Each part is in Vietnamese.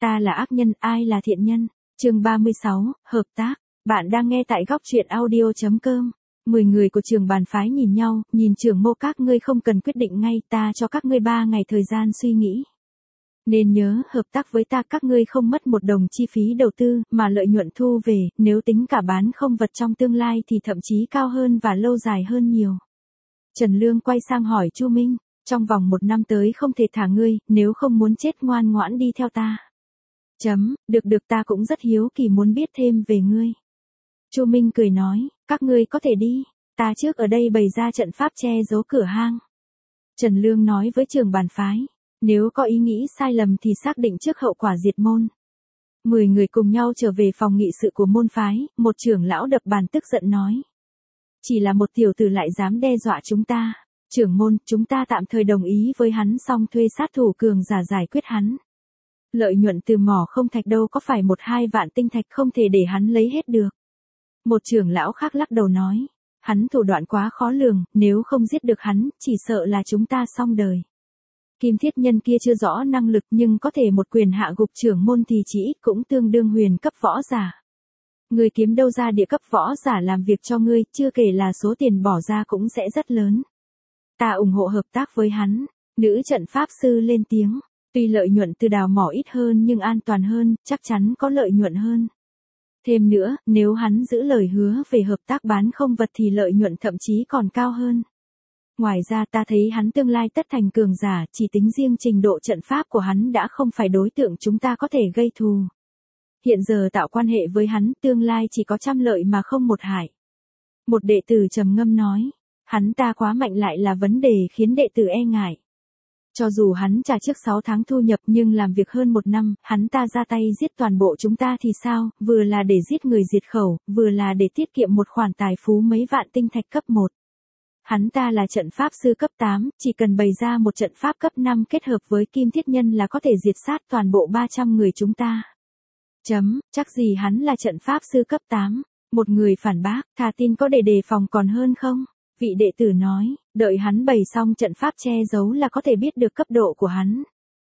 Ta là ác nhân, ai là thiện nhân? Chương 36, hợp tác. Bạn đang nghe tại góc truyện audio.com. 10 người của trường bàn phái nhìn nhau, nhìn trưởng mô các ngươi không cần quyết định ngay, ta cho các ngươi 3 ngày thời gian suy nghĩ. Nên nhớ, hợp tác với ta các ngươi không mất một đồng chi phí đầu tư, mà lợi nhuận thu về, nếu tính cả bán không vật trong tương lai thì thậm chí cao hơn và lâu dài hơn nhiều. Trần Lương quay sang hỏi Chu Minh, trong vòng 1 năm tới không thể thả ngươi, nếu không muốn chết ngoan ngoãn đi theo ta. Được ta cũng rất hiếu kỳ muốn biết thêm về ngươi. Chu Minh cười nói, các ngươi có thể đi, ta trước ở đây bày ra trận pháp che giấu cửa hang. Trần Lương nói với trưởng bàn phái, nếu có ý nghĩ sai lầm thì xác định trước hậu quả diệt môn. 10 người cùng nhau trở về phòng nghị sự của môn phái, một trưởng lão đập bàn tức giận nói. Chỉ là một tiểu tử lại dám đe dọa chúng ta. Trưởng môn, chúng ta tạm thời đồng ý với hắn xong thuê sát thủ cường giả giải quyết hắn. Lợi nhuận từ mỏ không thạch đâu có phải 1-2 vạn tinh thạch không thể để hắn lấy hết được. Một trưởng lão khác lắc đầu nói, hắn thủ đoạn quá khó lường, nếu không giết được hắn, chỉ sợ là chúng ta xong đời. Kim Thiết Nhân kia chưa rõ năng lực nhưng có thể một quyền hạ gục trưởng môn thì chỉ ít cũng tương đương huyền cấp võ giả. Người kiếm đâu ra địa cấp võ giả làm việc cho ngươi, chưa kể là số tiền bỏ ra cũng sẽ rất lớn. Ta ủng hộ hợp tác với hắn. Nữ trận pháp sư lên tiếng, tuy lợi nhuận từ đào mỏ ít hơn nhưng an toàn hơn, chắc chắn có lợi nhuận hơn. Thêm nữa, nếu hắn giữ lời hứa về hợp tác bán không vật thì lợi nhuận thậm chí còn cao hơn. Ngoài ra ta thấy hắn tương lai tất thành cường giả, chỉ tính riêng trình độ trận pháp của hắn đã không phải đối tượng chúng ta có thể gây thù. Hiện giờ tạo quan hệ với hắn tương lai chỉ có 100 lợi mà không 1 hại. Một đệ tử trầm ngâm nói, hắn ta quá mạnh lại là vấn đề khiến đệ tử e ngại. Cho dù hắn trả trước 6 tháng thu nhập nhưng làm việc hơn 1 năm, hắn ta ra tay giết toàn bộ chúng ta thì sao, vừa là để giết người diệt khẩu, vừa là để tiết kiệm một khoản tài phú mấy vạn tinh thạch cấp 1. Hắn ta là trận pháp sư cấp 8, chỉ cần bày ra một trận pháp cấp 5 kết hợp với Kim Thiết Nhân là có thể diệt sát toàn bộ 300 người chúng ta. Chắc gì hắn là trận pháp sư cấp 8, một người phản bác, thà tin có để đề phòng còn hơn không? Vị đệ tử nói, đợi hắn bày xong trận pháp che giấu là có thể biết được cấp độ của hắn.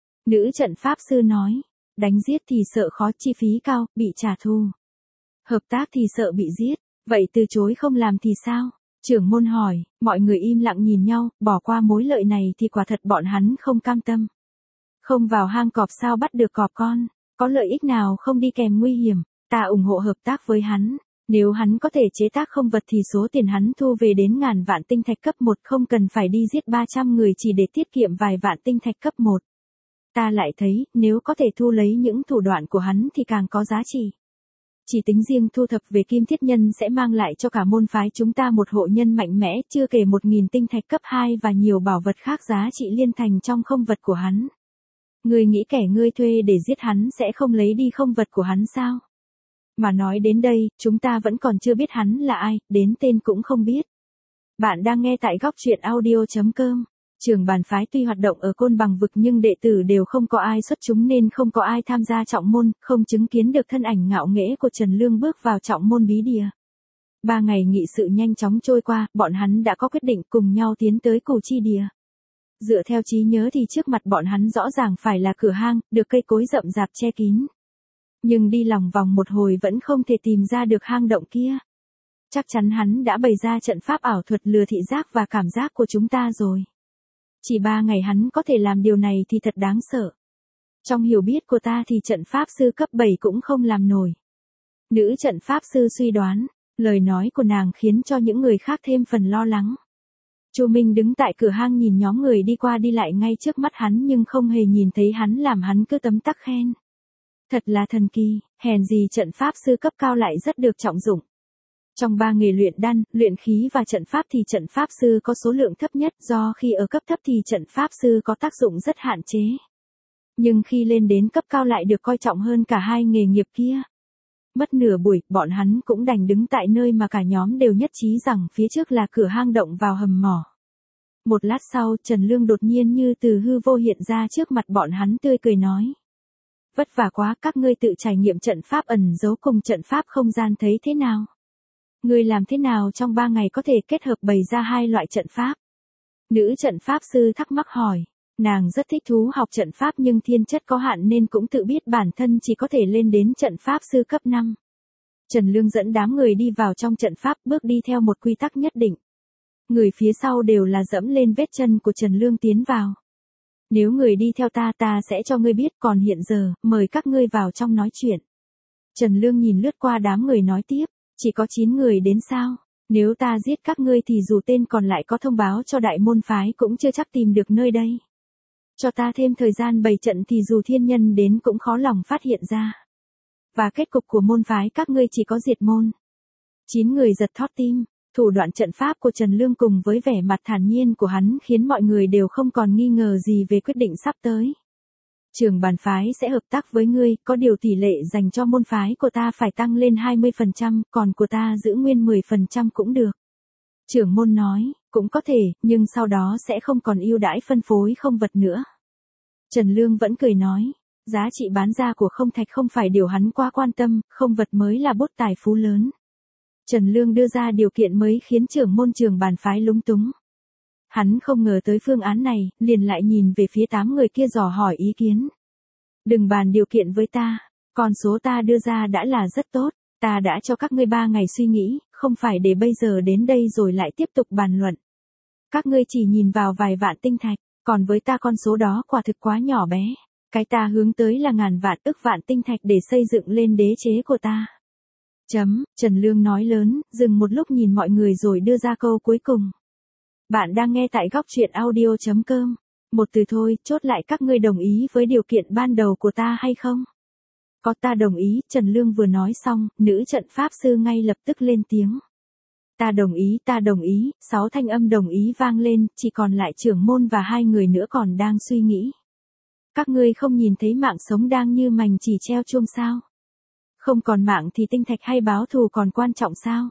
Nữ trận pháp sư nói, đánh giết thì sợ khó, chi phí cao, bị trả thù. Hợp tác thì sợ bị giết, vậy từ chối không làm thì sao? Trưởng môn hỏi, mọi người im lặng nhìn nhau, bỏ qua mối lợi này thì quả thật bọn hắn không cam tâm. Không vào hang cọp sao bắt được cọp con, có lợi ích nào không đi kèm nguy hiểm, ta ủng hộ hợp tác với hắn. Nếu hắn có thể chế tác không vật thì số tiền hắn thu về đến ngàn vạn tinh thạch cấp 1 không cần phải đi giết 300 người chỉ để tiết kiệm vài vạn tinh thạch cấp 1. Ta lại thấy, nếu có thể thu lấy những thủ đoạn của hắn thì càng có giá trị. Chỉ tính riêng thu thập về Kim Thiết Nhân sẽ mang lại cho cả môn phái chúng ta một hộ nhân mạnh mẽ, chưa kể 1000 tinh thạch cấp 2 và nhiều bảo vật khác giá trị liên thành trong không vật của hắn. Ngươi nghĩ kẻ ngươi thuê để giết hắn sẽ không lấy đi không vật của hắn sao? Mà nói đến đây, chúng ta vẫn còn chưa biết hắn là ai, đến tên cũng không biết. Bạn đang nghe tại góc truyện audio.com. Trường bàn phái tuy hoạt động ở Côn Bằng vực nhưng đệ tử đều không có ai xuất chúng nên không có ai tham gia trọng môn, không chứng kiến được thân ảnh ngạo nghễ của Trần Lương bước vào trọng môn bí địa. 3 ngày nghị sự nhanh chóng trôi qua, bọn hắn đã có quyết định cùng nhau tiến tới Cù Chi Địa. Dựa theo trí nhớ thì trước mặt bọn hắn rõ ràng phải là cửa hang, được cây cối rậm rạp che kín. Nhưng đi lòng vòng một hồi vẫn không thể tìm ra được hang động kia. Chắc chắn hắn đã bày ra trận pháp ảo thuật lừa thị giác và cảm giác của chúng ta rồi. Chỉ 3 ngày hắn có thể làm điều này thì thật đáng sợ. Trong hiểu biết của ta thì trận pháp sư cấp 7 cũng không làm nổi. Nữ trận pháp sư suy đoán, lời nói của nàng khiến cho những người khác thêm phần lo lắng. Chu Minh đứng tại cửa hang nhìn nhóm người đi qua đi lại ngay trước mắt hắn nhưng không hề nhìn thấy hắn làm hắn cứ tấm tắc khen. Thật là thần kỳ, hèn gì trận pháp sư cấp cao lại rất được trọng dụng. Trong 3 nghề luyện đan, luyện khí và trận pháp thì trận pháp sư có số lượng thấp nhất do khi ở cấp thấp thì trận pháp sư có tác dụng rất hạn chế. Nhưng khi lên đến cấp cao lại được coi trọng hơn cả 2 nghề nghiệp kia. Mất nửa buổi, bọn hắn cũng đành đứng tại nơi mà cả nhóm đều nhất trí rằng phía trước là cửa hang động vào hầm mỏ. Một lát sau, Trần Lương đột nhiên như từ hư vô hiện ra trước mặt bọn hắn tươi cười nói. Vất vả quá, các ngươi tự trải nghiệm trận pháp ẩn giấu cùng trận pháp không gian thấy thế nào? Ngươi làm thế nào trong 3 ngày có thể kết hợp bày ra 2 loại trận pháp? Nữ trận pháp sư thắc mắc hỏi. Nàng rất thích thú học trận pháp nhưng thiên chất có hạn nên cũng tự biết bản thân chỉ có thể lên đến trận pháp sư cấp 5. Trần Lương dẫn đám người đi vào trong trận pháp, bước đi theo một quy tắc nhất định. Người phía sau đều là dẫm lên vết chân của Trần Lương tiến vào. Nếu người đi theo ta sẽ cho ngươi biết, còn hiện giờ, mời các ngươi vào trong nói chuyện. Trần Lương nhìn lướt qua đám người nói tiếp, chỉ có 9 người đến sao? Nếu ta giết các ngươi thì dù tên còn lại có thông báo cho đại môn phái cũng chưa chắc tìm được nơi đây. Cho ta thêm thời gian bày trận thì dù thiên nhân đến cũng khó lòng phát hiện ra. Và kết cục của môn phái các ngươi chỉ có diệt môn. 9 người giật thót tim, thủ đoạn trận pháp của Trần Lương cùng với vẻ mặt thản nhiên của hắn khiến mọi người đều không còn nghi ngờ gì về quyết định sắp tới. Trường bàn phái sẽ hợp tác với ngươi, có điều tỷ lệ dành cho môn phái của ta phải tăng lên 20%, còn của ta giữ nguyên 10% cũng được. Trưởng môn nói, cũng có thể, nhưng sau đó sẽ không còn ưu đãi phân phối không vật nữa. Trần Lương vẫn cười nói, giá trị bán ra của không thạch không phải điều hắn quá quan tâm, không vật mới là bút tài phú lớn. Trần Lương đưa ra điều kiện mới khiến trưởng môn trường bàn phái lúng túng. Hắn không ngờ tới phương án này, liền lại nhìn về phía 8 người kia dò hỏi ý kiến. Đừng bàn điều kiện với ta, con số ta đưa ra đã là rất tốt, ta đã cho các ngươi 3 ngày suy nghĩ, không phải để bây giờ đến đây rồi lại tiếp tục bàn luận. Các ngươi chỉ nhìn vào vài vạn tinh thạch, còn với ta con số đó quả thực quá nhỏ bé. Cái ta hướng tới là ngàn vạn ức vạn tinh thạch để xây dựng lên đế chế của ta. Trần Lương nói lớn, dừng một lúc nhìn mọi người rồi đưa ra câu cuối cùng. Bạn đang nghe tại góc truyện audio.com. Một từ thôi, chốt lại các ngươi đồng ý với điều kiện ban đầu của ta hay không? Có, ta đồng ý. Trần Lương vừa nói xong, nữ trận pháp sư ngay lập tức lên tiếng. Ta đồng ý, 6 thanh âm đồng ý vang lên, chỉ còn lại trưởng môn và 2 người nữa còn đang suy nghĩ. Các ngươi không nhìn thấy mạng sống đang như mành chỉ treo chuông sao? Không còn mạng thì tinh thạch hay báo thù còn quan trọng sao?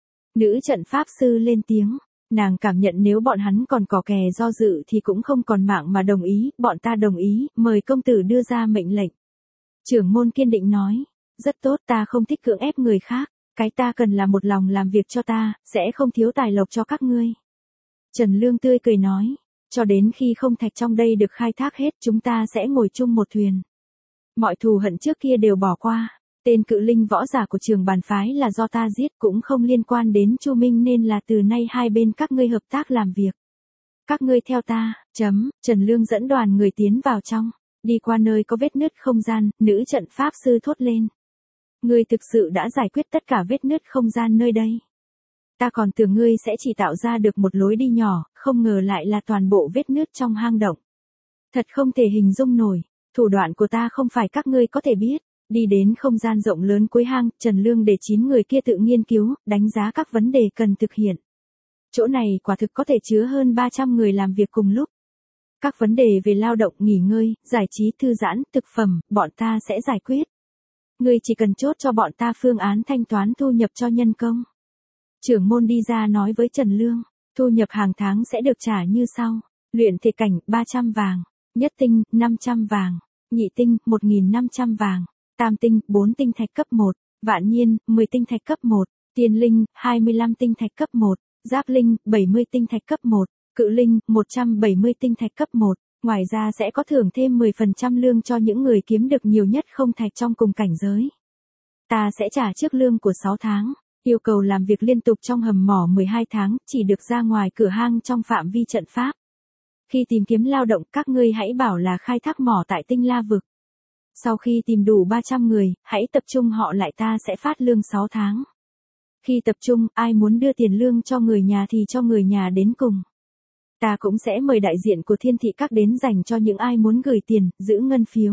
Nữ trận pháp sư lên tiếng, nàng cảm nhận nếu bọn hắn còn cò kè do dự thì cũng không còn mạng mà đồng ý, bọn ta đồng ý, mời công tử đưa ra mệnh lệnh. Trưởng môn kiên định nói, rất tốt, ta không thích cưỡng ép người khác, cái ta cần là một lòng làm việc cho ta, sẽ không thiếu tài lộc cho các ngươi. Trần Lương tươi cười nói, cho đến khi không thạch trong đây được khai thác hết chúng ta sẽ ngồi chung một thuyền. Mọi thù hận trước kia đều bỏ qua. Tên cự linh võ giả của trường bàn phái là do ta giết cũng không liên quan đến Chu Minh nên là từ nay hai bên các ngươi hợp tác làm việc. Các ngươi theo ta, Trần Lương dẫn đoàn người tiến vào trong, đi qua nơi có vết nứt không gian, nữ trận pháp sư thốt lên. Ngươi thực sự đã giải quyết tất cả vết nứt không gian nơi đây. Ta còn tưởng ngươi sẽ chỉ tạo ra được một lối đi nhỏ, không ngờ lại là toàn bộ vết nứt trong hang động. Thật không thể hình dung nổi, thủ đoạn của ta không phải các ngươi có thể biết. Đi đến không gian rộng lớn cuối hang, Trần Lương để 9 người kia tự nghiên cứu, đánh giá các vấn đề cần thực hiện. Chỗ này quả thực có thể chứa hơn 300 người làm việc cùng lúc. Các vấn đề về lao động, nghỉ ngơi, giải trí, thư giãn, thực phẩm, bọn ta sẽ giải quyết. Ngươi chỉ cần chốt cho bọn ta phương án thanh toán thu nhập cho nhân công. Trưởng môn đi ra nói với Trần Lương, thu nhập hàng tháng sẽ được trả như sau. Luyện thể cảnh, 300 vàng. Nhất tinh, 500 vàng. Nhị tinh, 1.500 vàng. Tam tinh, 4 tinh thạch cấp 1, vạn nhiên, 10 tinh thạch cấp 1, tiên linh, 25 tinh thạch cấp 1, giáp linh, 70 tinh thạch cấp 1, cự linh, 170 tinh thạch cấp 1, ngoài ra sẽ có thưởng thêm 10% lương cho những người kiếm được nhiều nhất không thạch trong cùng cảnh giới. Ta sẽ trả trước lương của 6 tháng, yêu cầu làm việc liên tục trong hầm mỏ 12 tháng, chỉ được ra ngoài cửa hang trong phạm vi trận pháp. Khi tìm kiếm lao động các ngươi hãy bảo là khai thác mỏ tại Tinh La Vực. Sau khi tìm đủ 300 người, hãy tập trung họ lại ta sẽ phát lương 6 tháng. Khi tập trung, ai muốn đưa tiền lương cho người nhà thì cho người nhà đến cùng. Ta cũng sẽ mời đại diện của Thiên Thị Các đến dành cho những ai muốn gửi tiền, giữ ngân phiếu.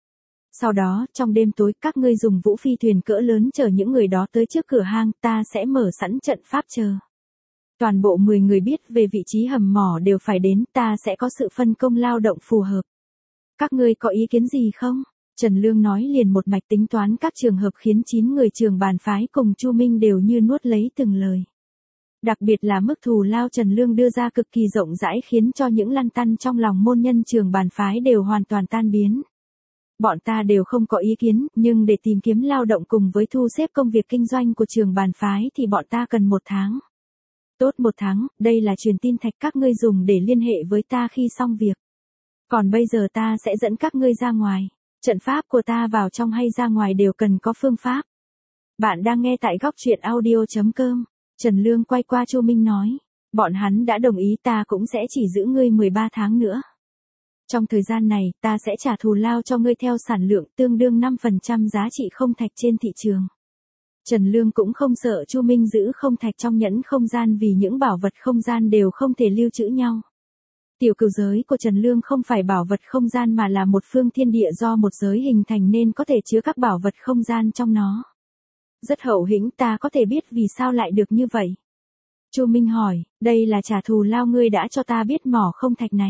Sau đó, trong đêm tối, các ngươi dùng vũ phi thuyền cỡ lớn chở những người đó tới trước cửa hang, ta sẽ mở sẵn trận pháp chờ. Toàn bộ 10 người biết về vị trí hầm mỏ đều phải đến, ta sẽ có sự phân công lao động phù hợp. Các ngươi có ý kiến gì không? Trần Lương nói liền một mạch tính toán các trường hợp khiến 9 người trường bàn phái cùng Chu Minh đều như nuốt lấy từng lời. Đặc biệt là mức thù lao Trần Lương đưa ra cực kỳ rộng rãi khiến cho những lăn tăn trong lòng môn nhân trường bàn phái đều hoàn toàn tan biến. Bọn ta đều không có ý kiến, nhưng để tìm kiếm lao động cùng với thu xếp công việc kinh doanh của trường bàn phái thì bọn ta cần 1 tháng. Tốt 1 tháng, đây là truyền tin thạch các ngươi dùng để liên hệ với ta khi xong việc. Còn bây giờ ta sẽ dẫn các ngươi ra ngoài. Trận pháp của ta vào trong hay ra ngoài đều cần có phương pháp. Bạn đang nghe tại góc truyện audio.com. Trần Lương quay qua Chu Minh nói. Bọn hắn đã đồng ý, ta cũng sẽ chỉ giữ ngươi 13 tháng nữa. Trong thời gian này, ta sẽ trả thù lao cho ngươi theo sản lượng tương đương 5% giá trị không thạch trên thị trường. Trần Lương cũng không sợ Chu Minh giữ không thạch trong nhẫn không gian vì những bảo vật không gian đều không thể lưu trữ nhau. Tiểu cửu giới của Trần Lương không phải bảo vật không gian mà là một phương thiên địa do một giới hình thành nên có thể chứa các bảo vật không gian trong nó. Rất hậu hĩnh, ta có thể biết vì sao lại được như vậy. Chu Minh hỏi, đây là trả thù lao ngươi đã cho ta biết mỏ không thạch này.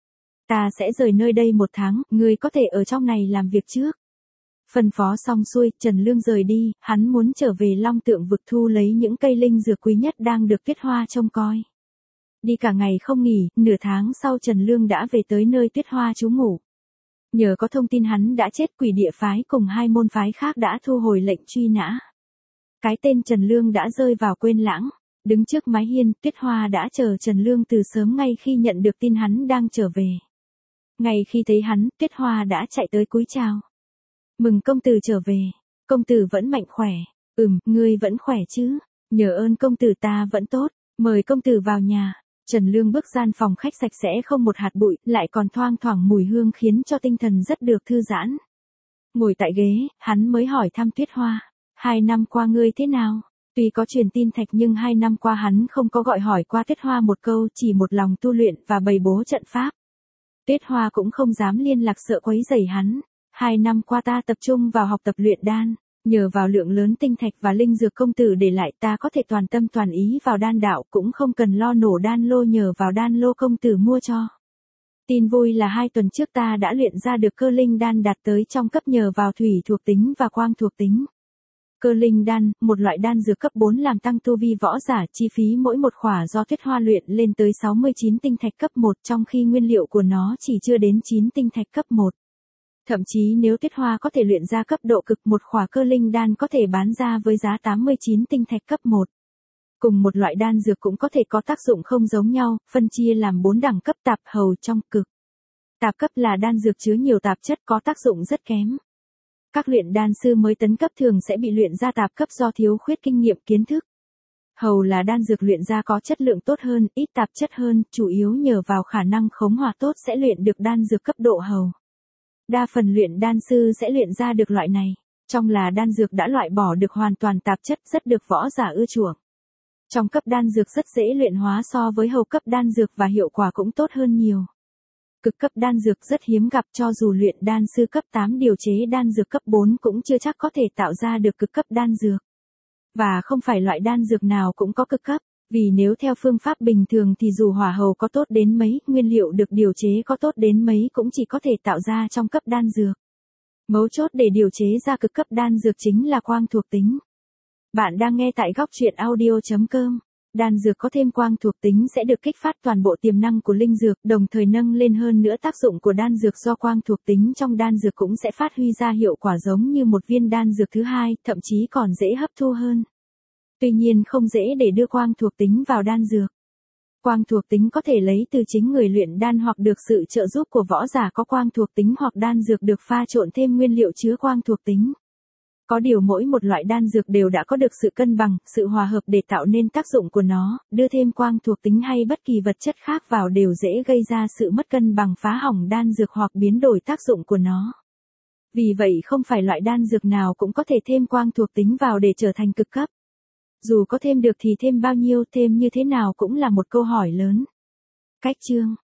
Ta sẽ rời nơi đây 1 tháng, ngươi có thể ở trong này làm việc trước. Phân phó xong xuôi, Trần Lương rời đi, hắn muốn trở về Long Tượng vực thu lấy những cây linh dược quý nhất đang được Tuyết Hoa trông coi. Đi cả ngày không nghỉ, nửa tháng sau Trần Lương đã về tới nơi Tuyết Hoa trú ngụ. Nhờ có thông tin hắn đã chết, Quỷ Địa phái cùng 2 môn phái khác đã thu hồi lệnh truy nã. Cái tên Trần Lương đã rơi vào quên lãng. Đứng trước mái hiên, Tuyết Hoa đã chờ Trần Lương từ sớm ngay khi nhận được tin hắn đang trở về. Ngay khi thấy hắn, Tuyết Hoa đã chạy tới cúi chào. Mừng công tử trở về. Công tử vẫn mạnh khỏe. Ngươi vẫn khỏe chứ. Nhờ ơn công tử ta vẫn tốt. Mời công tử vào nhà. Trần Lương bước gian phòng khách sạch sẽ không một hạt bụi, lại còn thoang thoảng mùi hương khiến cho tinh thần rất được thư giãn. Ngồi tại ghế, hắn mới hỏi thăm Tuyết Hoa. 2 năm qua ngươi thế nào? Tuy có truyền tin thạch nhưng 2 năm qua hắn không có gọi hỏi qua Tuyết Hoa một câu, chỉ một lòng tu luyện và bày bố trận pháp. Tuyết Hoa cũng không dám liên lạc sợ quấy rầy hắn. 2 năm qua ta tập trung vào học tập luyện đan, nhờ vào lượng lớn tinh thạch và linh dược công tử để lại ta có thể toàn tâm toàn ý vào đan đạo, cũng không cần lo nổ đan lô nhờ vào đan lô công tử mua cho. Tin vui là 2 tuần trước ta đã luyện ra được cơ linh đan đạt tới trong cấp nhờ vào thủy thuộc tính và quang thuộc tính. Cơ linh đan, một loại đan dược cấp 4 làm tăng tu vi võ giả, chi phí mỗi một khỏa do Tuyết Hoa luyện lên tới 69 tinh thạch cấp 1 trong khi nguyên liệu của nó chỉ chưa đến 9 tinh thạch cấp 1. Thậm chí nếu Tuyết Hoa có thể luyện ra cấp độ cực, một khỏa cơ linh đan có thể bán ra với giá 89 tinh thạch cấp 1. Cùng một loại đan dược cũng có thể có tác dụng không giống nhau, phân chia làm 4 đẳng cấp: tạp, hầu, trong, cực. Tạp cấp là đan dược chứa nhiều tạp chất có tác dụng rất kém. Các luyện đan sư mới tấn cấp thường sẽ bị luyện ra tạp cấp do thiếu khuyết kinh nghiệm kiến thức. Hầu là đan dược luyện ra có chất lượng tốt hơn, ít tạp chất hơn, chủ yếu nhờ vào khả năng khống hòa tốt sẽ luyện được đan dược cấp độ hầu. Đa phần luyện đan sư sẽ luyện ra được loại này. Trong là đan dược đã loại bỏ được hoàn toàn tạp chất, rất được võ giả ưa chuộng. Trong cấp đan dược rất dễ luyện hóa so với hầu cấp đan dược và hiệu quả cũng tốt hơn nhiều. Cực cấp đan dược rất hiếm gặp, cho dù luyện đan sư cấp 8 điều chế đan dược cấp 4 cũng chưa chắc có thể tạo ra được cực cấp đan dược. Và không phải loại đan dược nào cũng có cực cấp, vì nếu theo phương pháp bình thường thì dù hỏa hầu có tốt đến mấy, nguyên liệu được điều chế có tốt đến mấy cũng chỉ có thể tạo ra trong cấp đan dược. Mấu chốt để điều chế ra cực cấp đan dược chính là quang thuộc tính. Bạn đang nghe tại góc truyện audio.com. Đan dược có thêm quang thuộc tính sẽ được kích phát toàn bộ tiềm năng của linh dược, đồng thời nâng lên hơn nữa tác dụng của đan dược do quang thuộc tính trong đan dược cũng sẽ phát huy ra hiệu quả giống như một viên đan dược thứ hai, thậm chí còn dễ hấp thu hơn. Tuy nhiên không dễ để đưa quang thuộc tính vào đan dược. Quang thuộc tính có thể lấy từ chính người luyện đan hoặc được sự trợ giúp của võ giả có quang thuộc tính hoặc đan dược được pha trộn thêm nguyên liệu chứa quang thuộc tính. Có điều mỗi một loại đan dược đều đã có được sự cân bằng, sự hòa hợp để tạo nên tác dụng của nó, đưa thêm quang thuộc tính hay bất kỳ vật chất khác vào đều dễ gây ra sự mất cân bằng, phá hỏng đan dược hoặc biến đổi tác dụng của nó. Vì vậy không phải loại đan dược nào cũng có thể thêm quang thuộc tính vào để trở thành cực cấp. Dù có thêm được thì thêm bao nhiêu, thêm như thế nào cũng là một câu hỏi lớn. Cách chương